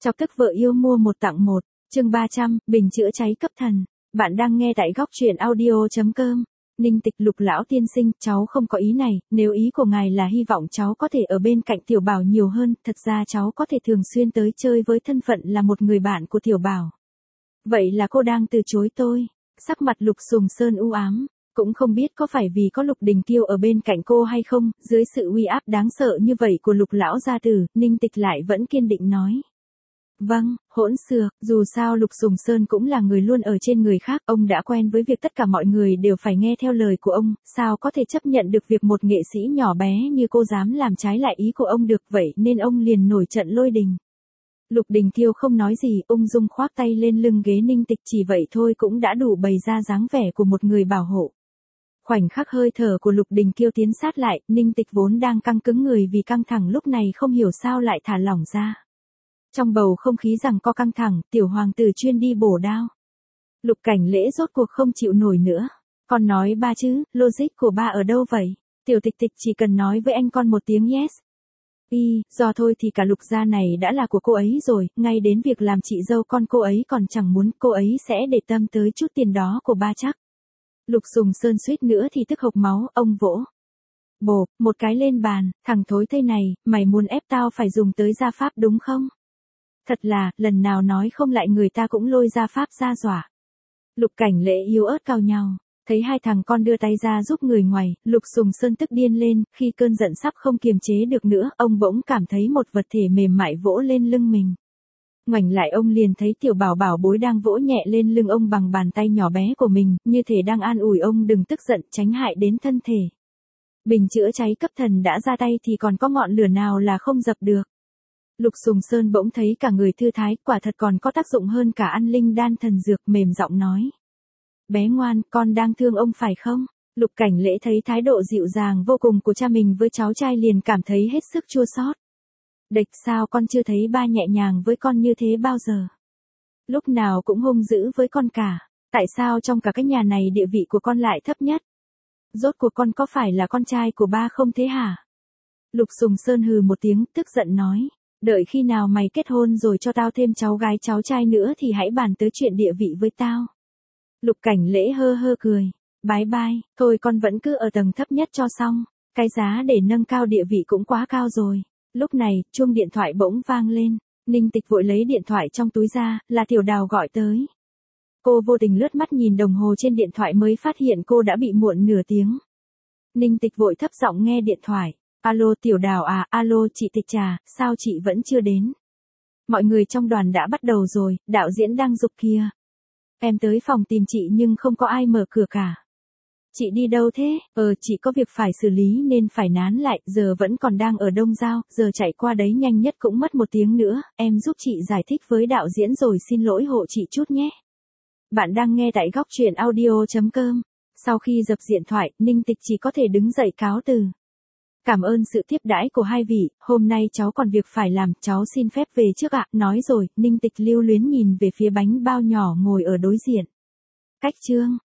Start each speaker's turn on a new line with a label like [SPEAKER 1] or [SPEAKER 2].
[SPEAKER 1] Chọc tức vợ yêu mua một tặng một, chương 300, bình chữa cháy cấp thần. Bạn đang nghe tại góc truyện audio.com. Ninh Tịch. Lục lão tiên sinh, cháu không có ý này, nếu ý của ngài là hy vọng cháu có thể ở bên cạnh Tiểu Bảo nhiều hơn, thật ra cháu có thể thường xuyên tới chơi với thân phận là một người bạn của Tiểu Bảo. Vậy là cô đang từ chối tôi. Sắc mặt Lục Sùng Sơn u ám, cũng không biết có phải vì có Lục Đình Kiêu ở bên cạnh cô hay không, dưới sự uy áp đáng sợ như vậy của Lục lão gia tử, Ninh Tịch lại vẫn kiên định nói. Vâng, hỗn xược, dù sao Lục Sùng Sơn cũng là người luôn ở trên người khác, ông đã quen với việc tất cả mọi người đều phải nghe theo lời của ông, sao có thể chấp nhận được việc một nghệ sĩ nhỏ bé như cô dám làm trái lại ý của ông được, vậy nên ông liền nổi trận lôi đình. Lục Đình Kiêu không nói gì, ung dung khoác tay lên lưng ghế Ninh Tịch, chỉ vậy thôi cũng đã đủ bày ra dáng vẻ của một người bảo hộ. Khoảnh khắc hơi thở của Lục Đình Kiêu tiến sát lại, Ninh Tịch vốn đang căng cứng người vì căng thẳng lúc này không hiểu sao lại thả lỏng ra. Trong bầu không khí rằng co căng thẳng, tiểu hoàng tử chuyên đi bổ đao. Lục Cảnh Lễ rốt cuộc không chịu nổi nữa. Con nói ba chứ, logic của ba ở đâu vậy? Tiểu Tịch Tịch chỉ cần nói với anh con một tiếng yes. Do thôi thì cả Lục gia này đã là của cô ấy rồi, ngay đến việc làm chị dâu con cô ấy còn chẳng muốn, cô ấy sẽ để tâm tới chút tiền đó của ba chắc. Lục Sùng Sơn suýt nữa thì tức hộc máu, ông vỗ. Bộp, một cái lên bàn, thằng thối thây này, mày muốn ép tao phải dùng tới gia pháp đúng không? Thật là, lần nào nói không lại người ta cũng lôi gia pháp ra dọa. Lục Cảnh Lễ yếu ớt cau nhau, thấy hai thằng con đưa tay ra giúp người ngoài, Lục Sùng Sơn tức điên lên, khi cơn giận sắp không kiềm chế được nữa, ông bỗng cảm thấy một vật thể mềm mại vỗ lên lưng mình. Ngoảnh lại ông liền thấy Tiểu Bảo bảo bối đang vỗ nhẹ lên lưng ông bằng bàn tay nhỏ bé của mình, như thể đang an ủi ông đừng tức giận, tránh hại đến thân thể. Bình chữa cháy cấp thần đã ra tay thì còn có ngọn lửa nào là không dập được. Lục Sùng Sơn bỗng thấy cả người thư thái, quả thật còn có tác dụng hơn cả ăn linh đan thần dược, mềm giọng nói. Bé ngoan, con đang thương ông phải không? Lục Cảnh Lễ thấy thái độ dịu dàng vô cùng của cha mình với cháu trai liền cảm thấy hết sức chua xót. Địch, sao con chưa thấy ba nhẹ nhàng với con như thế bao giờ? Lúc nào cũng hung dữ với con cả. Tại sao trong cả cái nhà này địa vị của con lại thấp nhất? Rốt cuộc con có phải là con trai của ba không thế hả? Lục Sùng Sơn hừ một tiếng, tức giận nói. Đợi khi nào mày kết hôn rồi cho tao thêm cháu gái cháu trai nữa thì hãy bàn tới chuyện địa vị với tao. Lục Cảnh Lễ hơ hơ cười. Bái bai, thôi con vẫn cứ ở tầng thấp nhất cho xong. Cái giá để nâng cao địa vị cũng quá cao rồi. Lúc này, chuông điện thoại bỗng vang lên. Ninh Tịch vội lấy điện thoại trong túi ra, là Tiểu Đào gọi tới. Cô vô tình lướt mắt nhìn đồng hồ trên điện thoại mới phát hiện cô đã bị muộn nửa tiếng. Ninh Tịch vội thấp giọng nghe điện thoại. Alo Tiểu Đào à, alo chị Tịch trà, sao chị vẫn chưa đến? Mọi người trong đoàn đã bắt đầu rồi, đạo diễn đang giục kìa. Em tới phòng tìm chị nhưng không có ai mở cửa cả. Chị đi đâu thế? Chị có việc phải xử lý nên phải nán lại, giờ vẫn còn đang ở Đông Giao, giờ chạy qua đấy nhanh nhất cũng mất 1 tiếng nữa, em giúp chị giải thích với đạo diễn rồi xin lỗi hộ chị chút nhé. Bạn đang nghe tại góc truyện audio.com. Sau khi dập điện thoại, Ninh Tịch chỉ có thể đứng dậy cáo từ. Cảm ơn sự tiếp đãi của hai vị, hôm nay cháu còn việc phải làm, cháu xin phép về trước ạ. Nói rồi, Ninh Tịch lưu luyến nhìn về phía bánh bao nhỏ ngồi ở đối diện. Cách chương.